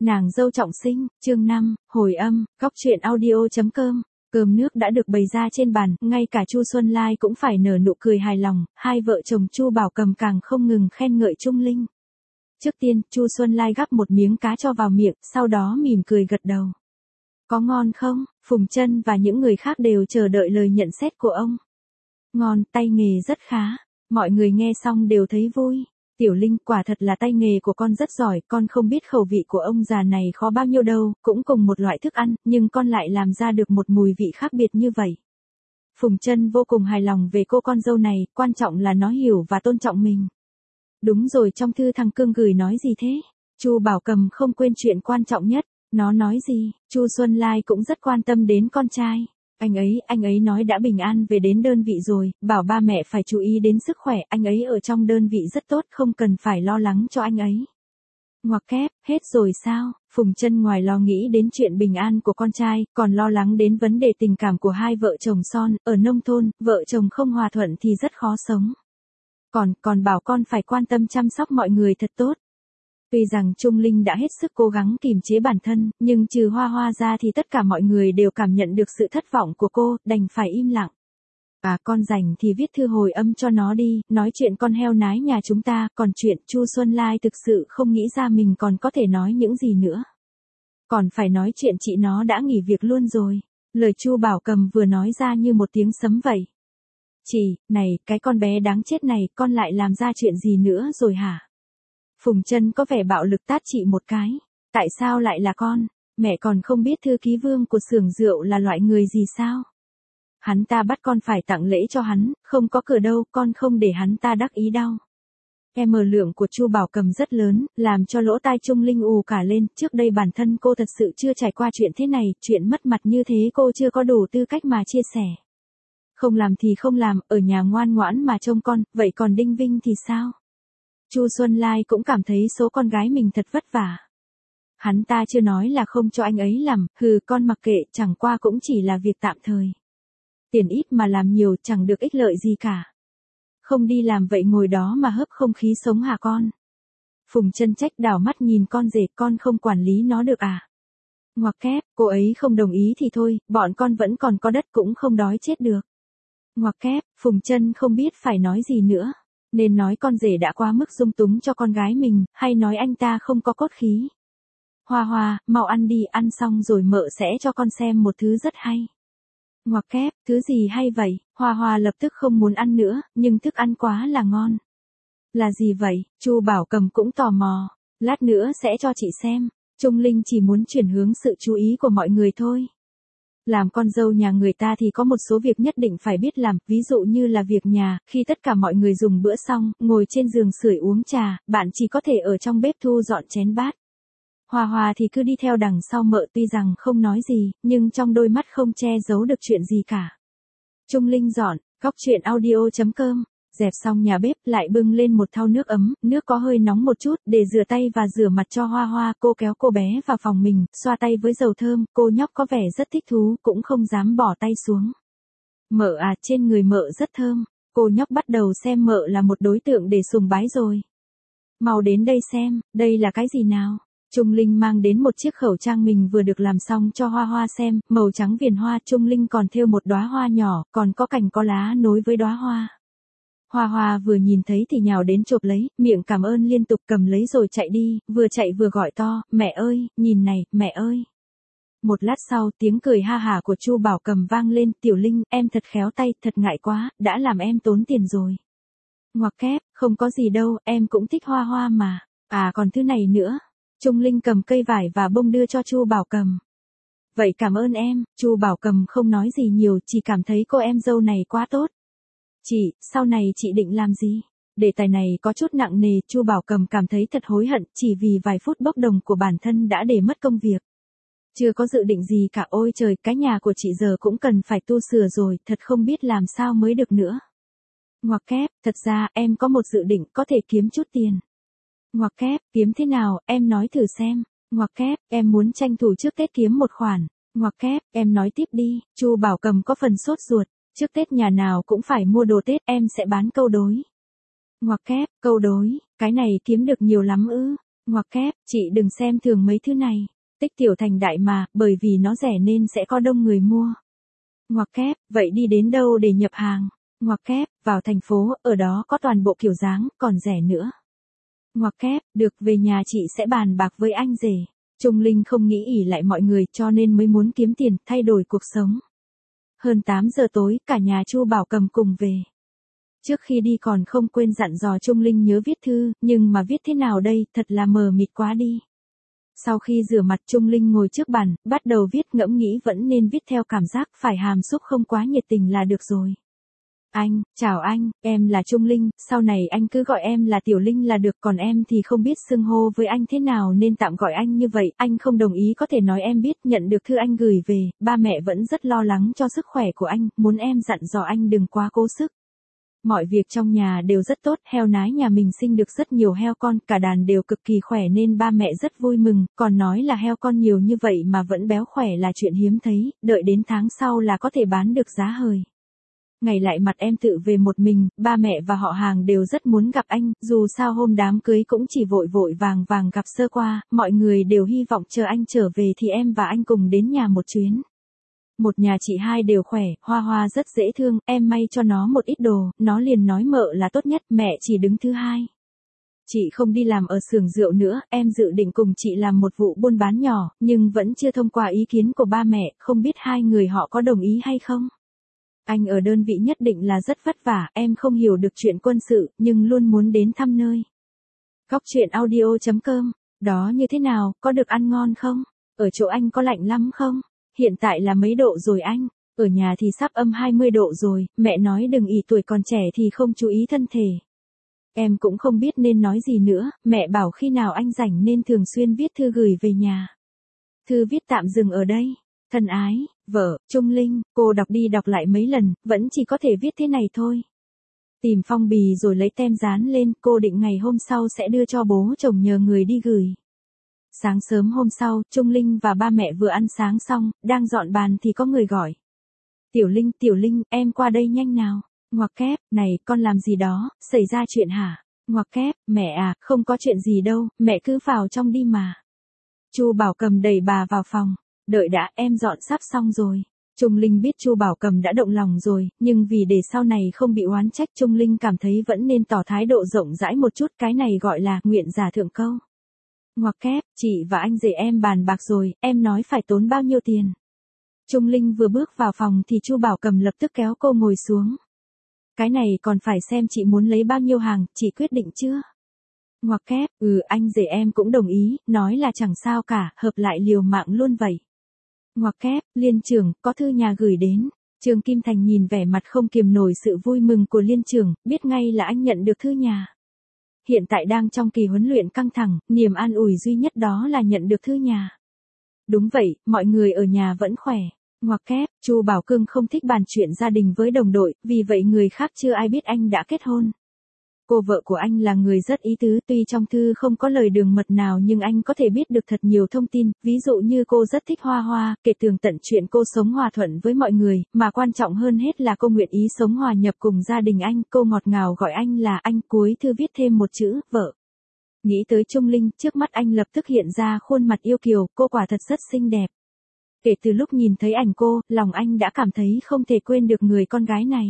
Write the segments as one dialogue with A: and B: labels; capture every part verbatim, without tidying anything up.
A: Nàng dâu trọng sinh, chương năm, hồi âm, góc truyện audio.com. Cơm nước đã được bày ra trên bàn, ngay cả Chu Xuân Lai cũng phải nở nụ cười hài lòng, hai vợ chồng Chu Bảo Cầm càng không ngừng khen ngợi Trung Linh. Trước tiên, Chu Xuân Lai gắp một miếng cá cho vào miệng, sau đó mỉm cười gật đầu. Có ngon không? Phùng Trân và những người khác đều chờ đợi lời nhận xét của ông. Ngon, tay nghề rất khá. Mọi người nghe xong đều thấy vui. Tiểu Linh, quả thật là tay nghề của con rất giỏi, con không biết khẩu vị của ông già này khó bao nhiêu đâu, cũng cùng một loại thức ăn, nhưng con lại làm ra được một mùi vị khác biệt như vậy. Phùng Trân vô cùng hài lòng về cô con dâu này, quan trọng là nó hiểu và tôn trọng mình. Đúng rồi, trong thư thằng Cương gửi nói gì thế? Chu Bảo Cầm không quên chuyện quan trọng nhất. Nó nói gì? Chu Xuân Lai cũng rất quan tâm đến con trai. Anh ấy, anh ấy nói đã bình an về đến đơn vị rồi, bảo ba mẹ phải chú ý đến sức khỏe, anh ấy ở trong đơn vị rất tốt, không cần phải lo lắng cho anh ấy. Ngoặc kép, hết rồi sao? Phùng Trân ngoài lo nghĩ đến chuyện bình an của con trai, còn lo lắng đến vấn đề tình cảm của hai vợ chồng son, ở nông thôn, vợ chồng không hòa thuận thì rất khó sống. Còn, còn bảo con phải quan tâm chăm sóc mọi người thật tốt. Tuy rằng Trung Linh đã hết sức cố gắng kìm chế bản thân, nhưng trừ Hoa Hoa ra thì tất cả mọi người đều cảm nhận được sự thất vọng của cô, đành phải im lặng. À, con rảnh thì viết thư hồi âm cho nó đi, nói chuyện con heo nái nhà chúng ta, còn chuyện Chu Xuân Lai thực sự không nghĩ ra mình còn có thể nói những gì nữa. Còn phải nói chuyện chị nó đã nghỉ việc luôn rồi. Lời Chu Bảo Cầm vừa nói ra như một tiếng sấm vậy. Chị, này, cái con bé đáng chết này, con lại làm ra chuyện gì nữa rồi hả? Phùng Trân có vẻ bạo lực tát chị một cái. Tại sao lại là con? Mẹ còn không biết thư ký Vương của xưởng rượu là loại người gì sao? Hắn ta bắt con phải tặng lễ cho hắn, không có cửa đâu, con không để hắn ta đắc ý đâu. Em ở lượng của Chu Bảo Cầm rất lớn, làm cho lỗ tai Trung Linh ù cả lên, trước đây bản thân cô thật sự chưa trải qua chuyện thế này, chuyện mất mặt như thế cô chưa có đủ tư cách mà chia sẻ. Không làm thì không làm, ở nhà ngoan ngoãn mà trông con, vậy còn Đinh Vinh thì sao? Chu Xuân Lai cũng cảm thấy số con gái mình thật vất vả. Hắn ta chưa nói là không cho anh ấy làm, hừ, con mặc kệ, chẳng qua cũng chỉ là việc tạm thời. Tiền ít mà làm nhiều chẳng được ích lợi gì cả. Không đi làm vậy ngồi đó mà hấp không khí sống hả con? Phùng Trân trách đảo mắt nhìn con rể, con không quản lý nó được à? Ngoặc kép, cô ấy không đồng ý thì thôi, bọn con vẫn còn có đất cũng không đói chết được. Ngoặc kép, Phùng Trân không biết phải nói gì nữa. Nên nói con rể đã quá mức dung túng cho con gái mình, hay nói anh ta không có cốt khí. Hoa Hoa, mau ăn đi, ăn xong rồi mợ sẽ cho con xem một thứ rất hay. Ngoặc kép, thứ gì hay vậy? Hoa Hoa lập tức không muốn ăn nữa, nhưng thức ăn quá là ngon. Là gì vậy? Chu Bảo Cầm cũng tò mò. Lát nữa sẽ cho chị xem. Trung Linh chỉ muốn chuyển hướng sự chú ý của mọi người thôi. Làm con dâu nhà người ta thì có một số việc nhất định phải biết làm, ví dụ như là việc nhà, khi tất cả mọi người dùng bữa xong, ngồi trên giường sưởi uống trà, bạn chỉ có thể ở trong bếp thu dọn chén bát. Hoa Hoa thì cứ đi theo đằng sau mợ, tuy rằng không nói gì, nhưng trong đôi mắt không che giấu được chuyện gì cả. Trung Linh dọn, góc truyện audio.com. Dẹp xong nhà bếp, lại bưng lên một thau nước ấm, nước có hơi nóng một chút, để rửa tay và rửa mặt cho Hoa Hoa. Cô kéo cô bé vào phòng mình, xoa tay với dầu thơm, cô nhóc có vẻ rất thích thú, cũng không dám bỏ tay xuống. Mợ à, trên người mợ rất thơm. Cô nhóc bắt đầu xem mợ là một đối tượng để sùng bái rồi. Mau đến đây xem, đây là cái gì nào? Trung Linh mang đến một chiếc khẩu trang mình vừa được làm xong cho Hoa Hoa xem, màu trắng viền hoa. Trung Linh còn thêu một đóa hoa nhỏ, còn có cành có lá nối với đóa hoa. Hoa Hoa vừa nhìn thấy thì nhào đến chộp lấy, miệng cảm ơn liên tục, cầm lấy rồi chạy đi, vừa chạy vừa gọi to, mẹ ơi, nhìn này, mẹ ơi. Một lát sau, tiếng cười ha hả của Chu Bảo Cầm vang lên, Tiểu Linh, em thật khéo tay, thật ngại quá, đã làm em tốn tiền rồi. Ngoặc kép, không có gì đâu, em cũng thích Hoa Hoa mà. À, còn thứ này nữa. Trung Linh cầm cây vải và bông đưa cho Chu Bảo Cầm. Vậy cảm ơn em. Chu Bảo Cầm không nói gì nhiều, chỉ cảm thấy cô em dâu này quá tốt. Chị, sau này chị định làm gì? Đề tài này có chút nặng nề, Chu Bảo Cầm cảm thấy thật hối hận, chỉ vì vài phút bốc đồng của bản thân đã để mất công việc. Chưa có dự định gì cả, ôi trời, cái nhà của chị giờ cũng cần phải tu sửa rồi, thật không biết làm sao mới được nữa. Ngoặc kép, thật ra em có một dự định có thể kiếm chút tiền. Ngoặc kép, kiếm thế nào, em nói thử xem. Ngoặc kép, em muốn tranh thủ trước Tết kiếm một khoản. Ngoặc kép, em nói tiếp đi. Chu Bảo Cầm có phần sốt ruột. Trước Tết nhà nào cũng phải mua đồ Tết, em sẽ bán câu đối. Ngoặc kép, câu đối, cái này kiếm được nhiều lắm ư? Ngoặc kép, chị đừng xem thường mấy thứ này. Tích tiểu thành đại mà, bởi vì nó rẻ nên sẽ có đông người mua. Ngoặc kép, vậy đi đến đâu để nhập hàng? Ngoặc kép, vào thành phố, ở đó có toàn bộ kiểu dáng, còn rẻ nữa. Ngoặc kép, được, về nhà chị sẽ bàn bạc với anh rể. Trung Linh không nghĩ ỷ lại mọi người cho nên mới muốn kiếm tiền, thay đổi cuộc sống. Hơn tám giờ tối, cả nhà Chu Bảo Cầm cùng về. Trước khi đi còn không quên dặn dò Trung Linh nhớ viết thư, nhưng mà viết thế nào đây, thật là mờ mịt quá đi. Sau khi rửa mặt Trung Linh ngồi trước bàn, bắt đầu viết, ngẫm nghĩ vẫn nên viết theo cảm giác, phải hàm xúc không quá nhiệt tình là được rồi. Anh, chào anh, em là Trung Linh, sau này anh cứ gọi em là Tiểu Linh là được, còn em thì không biết xưng hô với anh thế nào nên tạm gọi anh như vậy, anh không đồng ý có thể nói em biết, nhận được thư anh gửi về, ba mẹ vẫn rất lo lắng cho sức khỏe của anh, muốn em dặn dò anh đừng quá cố sức. Mọi việc trong nhà đều rất tốt, heo nái nhà mình sinh được rất nhiều heo con, cả đàn đều cực kỳ khỏe nên ba mẹ rất vui mừng, còn nói là heo con nhiều như vậy mà vẫn béo khỏe là chuyện hiếm thấy, đợi đến tháng sau là có thể bán được giá hời. Ngày lại mặt em tự về một mình, ba mẹ và họ hàng đều rất muốn gặp anh, dù sao hôm đám cưới cũng chỉ vội vội vàng vàng gặp sơ qua, mọi người đều hy vọng chờ anh trở về thì em và anh cùng đến nhà một chuyến. Một nhà chị hai đều khỏe, Hoa Hoa rất dễ thương, em may cho nó một ít đồ, nó liền nói mợ là tốt nhất, mẹ chỉ đứng thứ hai. Chị không đi làm ở xưởng rượu nữa, em dự định cùng chị làm một vụ buôn bán nhỏ, nhưng vẫn chưa thông qua ý kiến của ba mẹ, không biết hai người họ có đồng ý hay không. Anh ở đơn vị nhất định là rất vất vả, em không hiểu được chuyện quân sự, nhưng luôn muốn đến thăm nơi. Góc truyện audio chấm com, đó như thế nào, có được ăn ngon không? Ở chỗ anh có lạnh lắm không? Hiện tại là mấy độ rồi anh? Ở nhà thì sắp âm hai mươi độ rồi, mẹ nói đừng ỷ tuổi còn trẻ thì không chú ý thân thể. Em cũng không biết nên nói gì nữa, mẹ bảo khi nào anh rảnh nên thường xuyên viết thư gửi về nhà. Thư viết tạm dừng ở đây. Thân ái, vợ, Trung Linh, cô đọc đi đọc lại mấy lần, vẫn chỉ có thể viết thế này thôi. Tìm phong bì rồi lấy tem dán lên, cô định ngày hôm sau sẽ đưa cho bố chồng nhờ người đi gửi. Sáng sớm hôm sau, Trung Linh và ba mẹ vừa ăn sáng xong, đang dọn bàn thì có người gọi. Tiểu Linh, Tiểu Linh, em qua đây nhanh nào. Ngoặc kép, này, con làm gì đó, xảy ra chuyện hả? Ngoặc kép, mẹ à, không có chuyện gì đâu, mẹ cứ vào trong đi mà. Chu Bảo Cầm đẩy bà vào phòng. Đợi đã, em dọn sắp xong rồi. Trung Linh biết Chu Bảo Cầm đã động lòng rồi, nhưng vì để sau này không bị oán trách, Trung Linh cảm thấy vẫn nên tỏ thái độ rộng rãi một chút, cái này gọi là nguyện giả thượng câu. Ngoặc kép, chị và anh rể em bàn bạc rồi, em nói phải tốn bao nhiêu tiền. Trung Linh vừa bước vào phòng thì Chu Bảo Cầm lập tức kéo cô ngồi xuống. Cái này còn phải xem chị muốn lấy bao nhiêu hàng, chị quyết định chưa? Ngoặc kép, ừ, anh rể em cũng đồng ý, nói là chẳng sao cả, hợp lại liều mạng luôn vậy. Ngoặc kép, Liên trưởng, có thư nhà gửi đến. Trương Kim Thành nhìn vẻ mặt không kiềm nổi sự vui mừng của Liên trưởng, biết ngay là anh nhận được thư nhà. Hiện tại đang trong kỳ huấn luyện căng thẳng, niềm an ủi duy nhất đó là nhận được thư nhà. Đúng vậy, mọi người ở nhà vẫn khỏe. Ngoặc kép, Chu Bảo Cương không thích bàn chuyện gia đình với đồng đội, vì vậy người khác chưa ai biết anh đã kết hôn. Cô vợ của anh là người rất ý tứ, tuy trong thư không có lời đường mật nào nhưng anh có thể biết được thật nhiều thông tin, ví dụ như cô rất thích Hoa Hoa, kể tường tận chuyện cô sống hòa thuận với mọi người, mà quan trọng hơn hết là cô nguyện ý sống hòa nhập cùng gia đình anh, cô ngọt ngào gọi anh là anh, cuối thư viết thêm một chữ, vợ. Nghĩ tới Trung Linh, trước mắt anh lập tức hiện ra khuôn mặt yêu kiều, cô quả thật rất xinh đẹp. Kể từ lúc nhìn thấy ảnh cô, lòng anh đã cảm thấy không thể quên được người con gái này.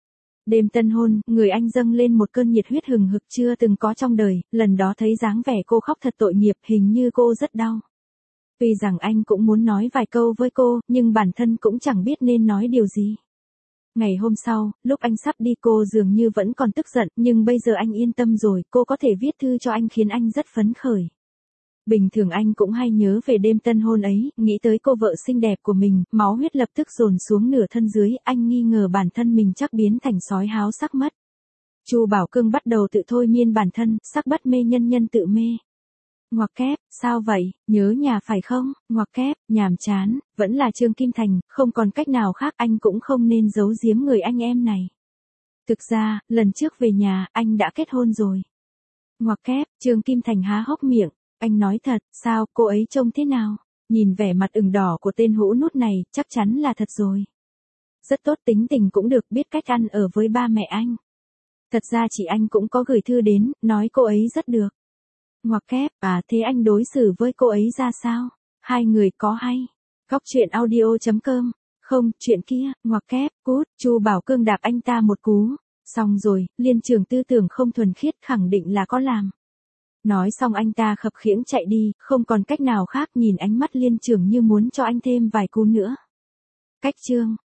A: Đêm tân hôn, người anh dâng lên một cơn nhiệt huyết hừng hực chưa từng có trong đời, lần đó thấy dáng vẻ cô khóc thật tội nghiệp, hình như cô rất đau. Tuy rằng anh cũng muốn nói vài câu với cô, nhưng bản thân cũng chẳng biết nên nói điều gì. Ngày hôm sau, lúc anh sắp đi cô dường như vẫn còn tức giận, nhưng bây giờ anh yên tâm rồi, cô có thể viết thư cho anh khiến anh rất phấn khởi. Bình thường anh cũng hay nhớ về đêm tân hôn ấy, nghĩ tới cô vợ xinh đẹp của mình, máu huyết lập tức dồn xuống nửa thân dưới, anh nghi ngờ bản thân mình chắc biến thành sói háo sắc mất. Chu Bảo Cương bắt đầu tự thôi miên bản thân, sắc bất mê nhân nhân tự mê. Ngoặc kép, sao vậy, nhớ nhà phải không? Ngoặc kép, nhàm chán, vẫn là Trương Kim Thành, không còn cách nào khác, anh cũng không nên giấu giếm người anh em này. Thực ra, lần trước về nhà, anh đã kết hôn rồi. Ngoặc kép, Trương Kim Thành há hốc miệng. Anh nói thật, sao, cô ấy trông thế nào? Nhìn vẻ mặt ửng đỏ của tên hũ nút này, chắc chắn là thật rồi. Rất tốt, tính tình cũng được, biết cách ăn ở với ba mẹ anh. Thật ra chị anh cũng có gửi thư đến, nói cô ấy rất được. Ngoặc kép, à thế anh đối xử với cô ấy ra sao? Hai người có hay? Góc truyện audio chấm com. Không, chuyện kia, ngoặc kép, cút, Chu Bảo Cương đạp anh ta một cú. Xong rồi, Liên Trường tư tưởng không thuần khiết khẳng định là có làm. Nói xong anh ta khập khiễng chạy đi, không còn cách nào khác, nhìn ánh mắt Liên Trường như muốn cho anh thêm vài cú nữa. Cách chương